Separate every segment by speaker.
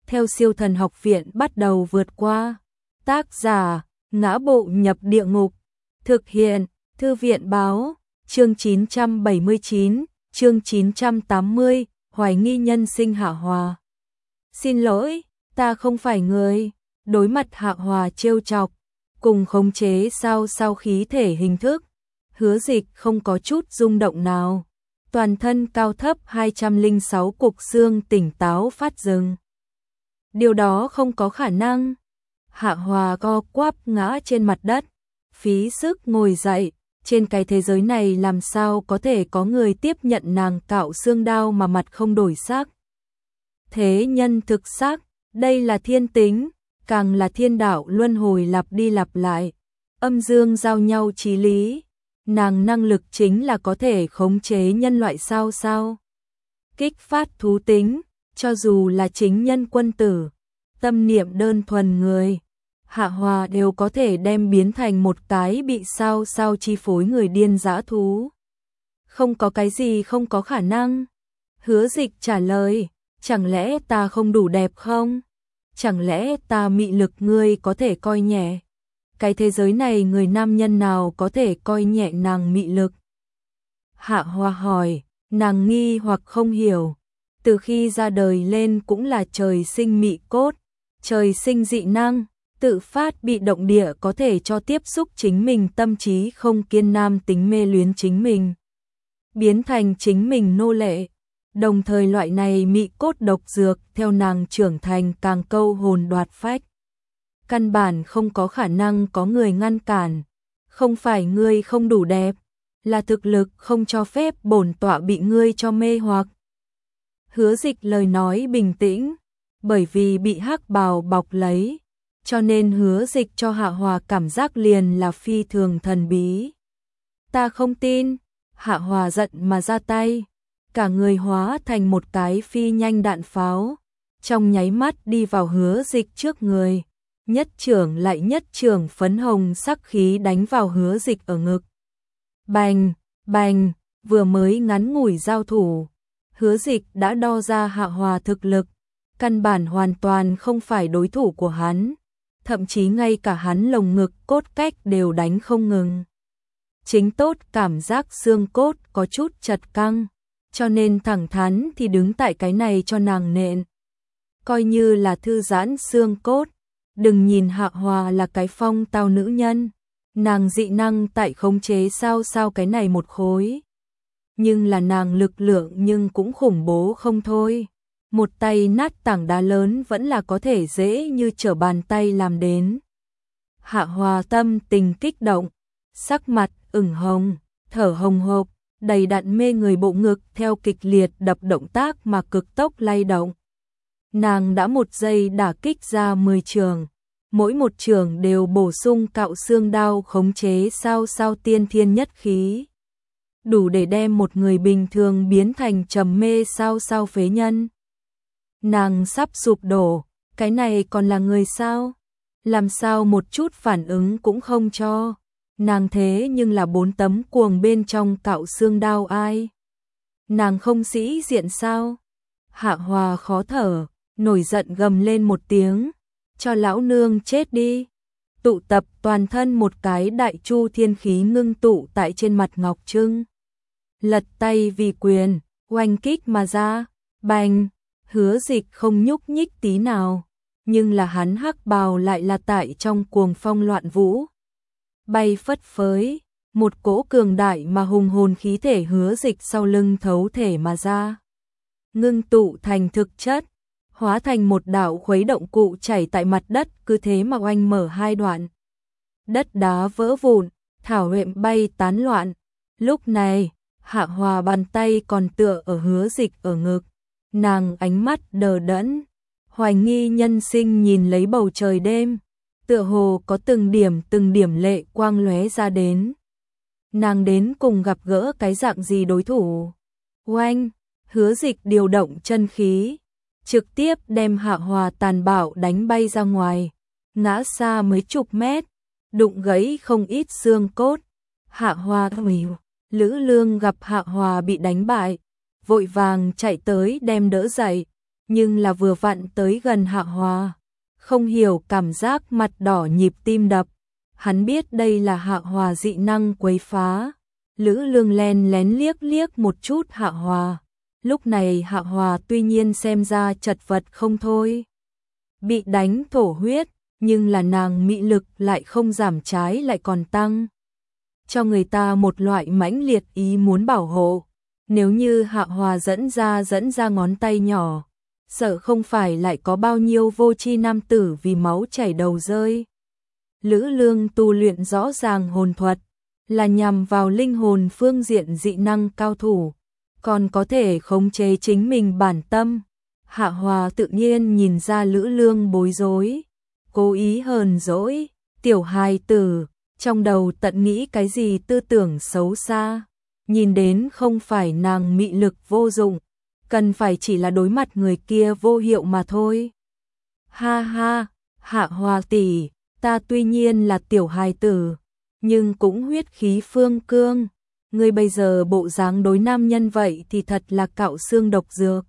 Speaker 1: theo Siêu Thần Học Viện bắt đầu vượt qua. Tác giả: Ngã Bộ Nhập Địa Ngục. Thực hiện: Thư viện báo. Chương 979, chương 980, hoài nghi nhân sinh Hạ Hòa. Xin lỗi, ta không phải người. Đối mặt Hạ Hòa trêu chọc, cùng khống chế sao khí thể hình thức, Hứa Dịch không có chút rung động nào. Toàn thân cao thấp 206 cục xương tỉnh táo phát rừng. Điều đó không có khả năng. Hạ Hòa co quắp ngã trên mặt đất, phí sức ngồi dậy. Trên cái thế giới này làm sao có thể có người tiếp nhận nàng cạo xương đao mà mặt không đổi sắc. Thế nhân thực sắc, đây là thiên tính, càng là thiên đạo luân hồi lặp đi lặp lại. Âm dương giao nhau chí lý. Nàng năng lực chính là có thể khống chế nhân loại sao. Kích phát thú tính, cho dù là chính nhân quân tử, tâm niệm đơn thuần người, Hạ Hòa đều có thể đem biến thành một cái bị sao chi phối người điên dã thú. Không có cái gì không có khả năng. Hứa Dịch trả lời, chẳng lẽ ta không đủ đẹp không? Chẳng lẽ ta mị lực ngươi có thể coi nhẹ? Cái thế giới này người nam nhân nào có thể coi nhẹ nàng mị lực? Hạ Hòa hỏi, nàng nghi hoặc không hiểu. Từ khi ra đời lên cũng là trời sinh mị cốt, trời sinh dị năng, tự phát bị động địa có thể cho tiếp xúc chính mình, tâm trí không kiên, nam tính mê luyến chính mình, biến thành chính mình nô lệ. Đồng thời loại này mị cốt độc dược theo nàng trưởng thành càng câu hồn đoạt phách. Căn bản không có khả năng có người ngăn cản. Không phải ngươi không đủ đẹp, là thực lực không cho phép bổn tọa bị ngươi cho mê hoặc. Hứa Dịch lời nói bình tĩnh, bởi vì bị hắc bào bọc lấy, cho nên Hứa Dịch cho Hạ Hòa cảm giác liền là phi thường thần bí. Ta không tin. Hạ Hòa giận mà ra tay, cả người hóa thành một cái phi nhanh đạn pháo, trong nháy mắt đi vào Hứa Dịch trước người. Nhất chưởng lại nhất chưởng phấn hồng sắc khí đánh vào Hứa Dịch ở ngực. Bành, bành, vừa mới ngắn ngủi giao thủ, Hứa Dịch đã đo ra Hạ Hòa thực lực, căn bản hoàn toàn không phải đối thủ của hắn, thậm chí ngay cả hắn lồng ngực cốt cách đều đánh không ngừng. Chính tốt cảm giác xương cốt có chút chật căng, cho nên thẳng thắn thì đứng tại cái này cho nàng nện. Coi như là thư giãn xương cốt. Đừng nhìn Hạ Hòa là cái phong tao nữ nhân, nàng dị năng tại khống chế sao cái này một khối. Nhưng là nàng lực lượng nhưng cũng khủng bố không thôi. Một tay nát tảng đá lớn vẫn là có thể dễ như trở bàn tay làm đến. Hạ Hòa tâm tình kích động, sắc mặt ửng hồng, thở hồng hộc, đầy đặn mê người bộ ngực theo kịch liệt đập động tác mà cực tốc lay động. Nàng đã một giây đả kích ra 10 trường, mỗi một trường đều bổ sung cạo xương đao khống chế sao tiên thiên nhất khí. Đủ để đem một người bình thường biến thành trầm mê sao phế nhân. Nàng sắp sụp đổ, cái này còn là người sao? Làm sao một chút phản ứng cũng không cho? Nàng thế nhưng là 4 tấm cuồng bên trong cạo xương đao ai? Nàng không sĩ diện sao? Hạ Hòa khó thở, nổi giận gầm lên một tiếng, cho lão nương chết đi. Tụ tập toàn thân một cái đại chu thiên khí ngưng tụ tại trên mặt ngọc trưng. Lật tay vì quyền, oanh kích mà ra, bành, Hứa Dịch không nhúc nhích tí nào, nhưng là hắn hắc bào lại là tại trong cuồng phong loạn vũ. Bay phất phới, một cỗ cường đại mà hùng hồn khí thể Hứa Dịch sau lưng thấu thể mà ra. Ngưng tụ thành thực chất, hóa thành một đạo khuấy động cụ chảy tại mặt đất, cứ thế mà oanh mở 2 đoạn. Đất đá vỡ vụn, thảo huệ bay tán loạn. Lúc này, Hạ Hòa bàn tay còn tựa ở Hứa Dịch ở ngực, nàng ánh mắt đờ đẫn, hoài nghi nhân sinh nhìn lấy bầu trời đêm, tựa hồ có từng điểm lệ quang lóe ra đến. Nàng đến cùng gặp gỡ cái dạng gì đối thủ? Oanh, Hứa Dịch điều động chân khí, trực tiếp đem Hạ Hòa tàn bạo đánh bay ra ngoài, ngã xa mấy chục mét, đụng gãy không ít xương cốt. Hạ Hòa Lữ Lương gặp Hạ Hòa bị đánh bại, vội vàng chạy tới đem đỡ dậy, nhưng là vừa vặn tới gần Hạ Hòa, không hiểu cảm giác mặt đỏ nhịp tim đập. Hắn biết đây là Hạ Hòa dị năng quấy phá. Lữ Lương len lén liếc liếc một chút Hạ Hòa. Lúc này Hạ Hòa tuy nhiên xem ra chật vật không thôi, bị đánh thổ huyết, nhưng là nàng mị lực lại không giảm, trái lại còn tăng, cho người ta một loại mãnh liệt ý muốn bảo hộ. Nếu như Hạ Hòa dẫn ra ngón tay nhỏ, sợ không phải lại có bao nhiêu vô tri nam tử vì máu chảy đầu rơi. Lữ Lương tu luyện rõ ràng hồn thuật, là nhằm vào linh hồn phương diện dị năng cao thủ, còn có thể khống chế chính mình bản tâm. Hạ Hòa tự nhiên nhìn ra Lữ Lương bối rối, cố ý hờn dỗi, tiểu hài tử, trong đầu tận nghĩ cái gì tư tưởng xấu xa, nhìn đến không phải nàng mị lực vô dụng, cần phải chỉ là đối mặt người kia vô hiệu mà thôi. Ha ha, Hạ Hòa tỷ, ta tuy nhiên là tiểu hài tử, nhưng cũng huyết khí phương cương, ngươi bây giờ bộ dáng đối nam nhân vậy thì thật là cạo xương độc dược.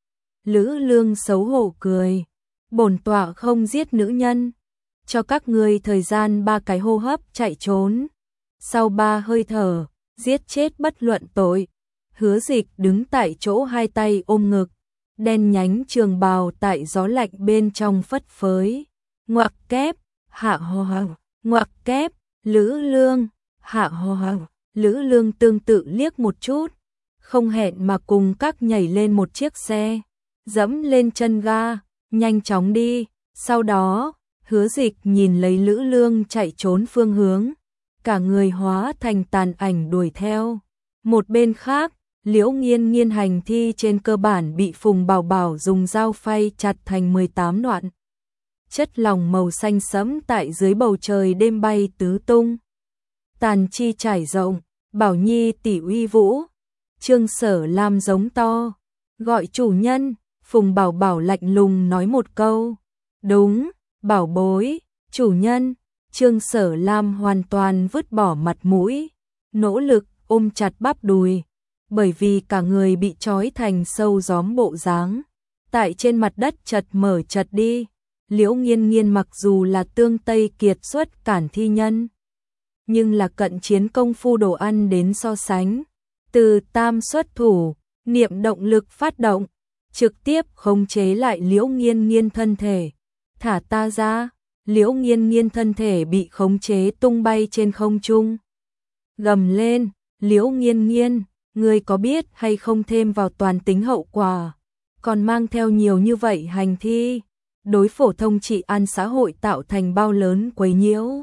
Speaker 1: Lữ Lương xấu hổ cười, bổn tọa không giết nữ nhân, cho các ngươi thời gian 3 cái hô hấp chạy trốn, sau 3 hơi thở, giết chết bất luận tội. Hứa Dịch đứng tại chỗ hai tay ôm ngực, đen nhánh trường bào tại gió lạnh bên trong phất phới. Ngoặc kép, Hạ Hòa, ngoặc kép, Lữ Lương, Hạ Hòa. Lữ Lương tương tự liếc một chút, không hẹn mà cùng các nhảy lên một chiếc xe, dẫm lên chân ga, nhanh chóng đi. Sau đó, Hứa Dịch nhìn lấy Lữ Lương chạy trốn phương hướng, cả người hóa thành tàn ảnh đuổi theo. Một bên khác, Liễu Nghiên Nghiên hành thi trên cơ bản bị Phùng Bảo Bảo dùng dao phay chặt thành 18 đoạn. Chất lỏng màu xanh sẫm tại dưới bầu trời đêm bay tứ tung. Tàn chi trải rộng, Bảo Nhi tỷ uy vũ. Trương Sở Lam giống to, gọi chủ nhân. Phùng Bảo Bảo lạnh lùng nói một câu, đúng, bảo bối, chủ nhân. Trương Sở Lam hoàn toàn vứt bỏ mặt mũi, nỗ lực ôm chặt bắp đùi, bởi vì cả người bị trói thành sâu gióm bộ dáng, tại trên mặt đất chật mở chật đi. Liễu Nghiên Nghiên mặc dù là tương Tây kiệt xuất cản thi nhân, nhưng là cận chiến công phu đồ ăn đến so sánh. Từ Tam xuất thủ, niệm động lực phát động, trực tiếp khống chế lại Liễu Nghiên Nghiên thân thể. Thả ta ra. Liễu Nghiên Nghiên thân thể bị khống chế tung bay trên không trung. Gầm lên, Liễu Nghiên Nghiên, ngươi có biết hay không thêm vào toàn tính hậu quả, còn mang theo nhiều như vậy hành thi, đối phổ thông trị an xã hội tạo thành bao lớn quấy nhiễu.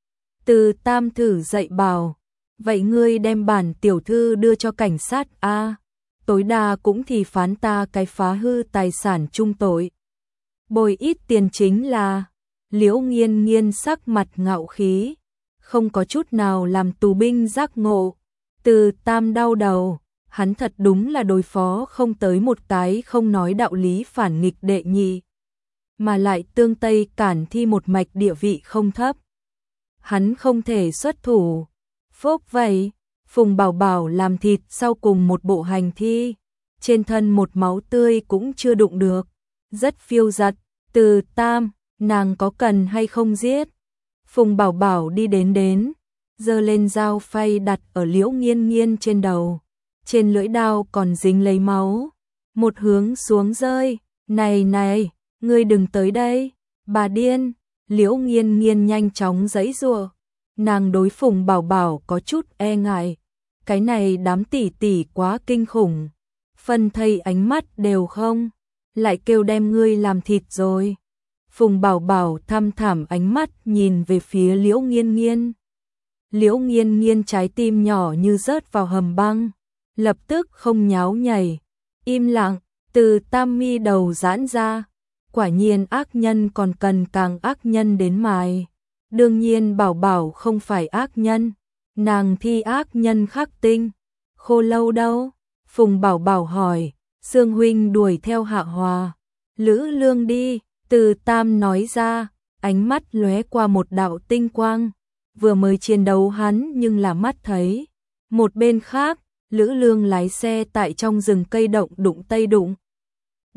Speaker 1: Từ Tam thử dậy bảo, vậy ngươi đem bản tiểu thư đưa cho cảnh sát a, tối đa cũng thì phán ta cái phá hư tài sản chung tội, bồi ít tiền chính là. Liễu Nghiên Nghiên sắc mặt ngạo khí, không có chút nào làm tù binh giác ngộ. Từ Tam đau đầu, hắn thật đúng là đối phó không tới một cái không nói đạo lý phản nghịch đệ nhị, mà lại tương Tây cản thi một mạch địa vị không thấp. Hắn không thể xuất thủ. Phốc vậy, Phùng Bảo Bảo làm thịt sau cùng một bộ hành thi, trên thân một máu tươi cũng chưa đụng được, rất phiêu giật. Từ Tam, nàng có cần hay không giết? Phùng Bảo Bảo đi đến, giơ lên dao phay đặt ở Liễu Nghiên Nghiên trên đầu, trên lưỡi dao còn dính lấy máu, một hướng xuống rơi. Này, ngươi đừng tới đây, bà điên. Liễu Nghiên Nghiên nhanh chóng giãy giụa, nàng đối Phùng Bảo Bảo có chút e ngại, cái này đám tỷ tỷ quá kinh khủng, phân thây ánh mắt đều không, lại kêu đem ngươi làm thịt rồi. Phùng Bảo Bảo thăm thẳm ánh mắt nhìn về phía Liễu Nghiên Nghiên. Liễu Nghiên Nghiên trái tim nhỏ như rớt vào hầm băng, lập tức không nháo nhảy, im lặng. Từ Tam mi đầu giãn ra, quả nhiên ác nhân còn cần càng ác nhân đến mài. Đương nhiên Bảo Bảo không phải ác nhân, nàng thi ác nhân khắc tinh. Khô Lâu đâu? Phùng Bảo Bảo hỏi. Sương huynh đuổi theo Hạ Hòa. Lữ Lương đi. Từ Tam nói ra, ánh mắt lóe qua một đạo tinh quang, vừa mới chiến đấu hắn nhưng là mắt thấy. Một bên khác, Lữ Lương lái xe tại trong rừng cây động đụng tây đụng.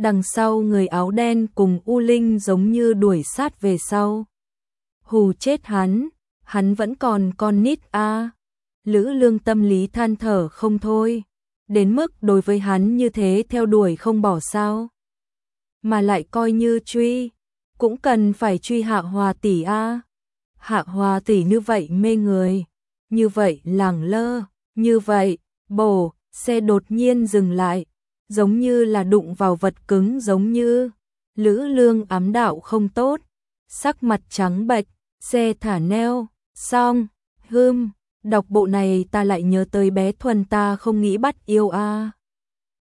Speaker 1: đằng sau người áo đen cùng U Linh giống như đuổi sát về sau. Hù chết hắn vẫn còn con nít a. Lữ Lương tâm lý than thở không thôi, đến mức đối với hắn như thế theo đuổi không bỏ sao. Mà lại coi như truy, cũng cần phải truy Hạ Hòa tỷ a. Hạ Hòa tỷ như vậy mê người, như vậy lẳng lơ, như vậy, bổ, xe đột nhiên dừng lại, giống như là đụng vào vật cứng giống như. Lữ Lương ám đạo không tốt, sắc mặt trắng bệch, xe thả neo, xong, đọc bộ này ta lại nhớ tới bé Thuần ta không nghĩ bắt yêu a.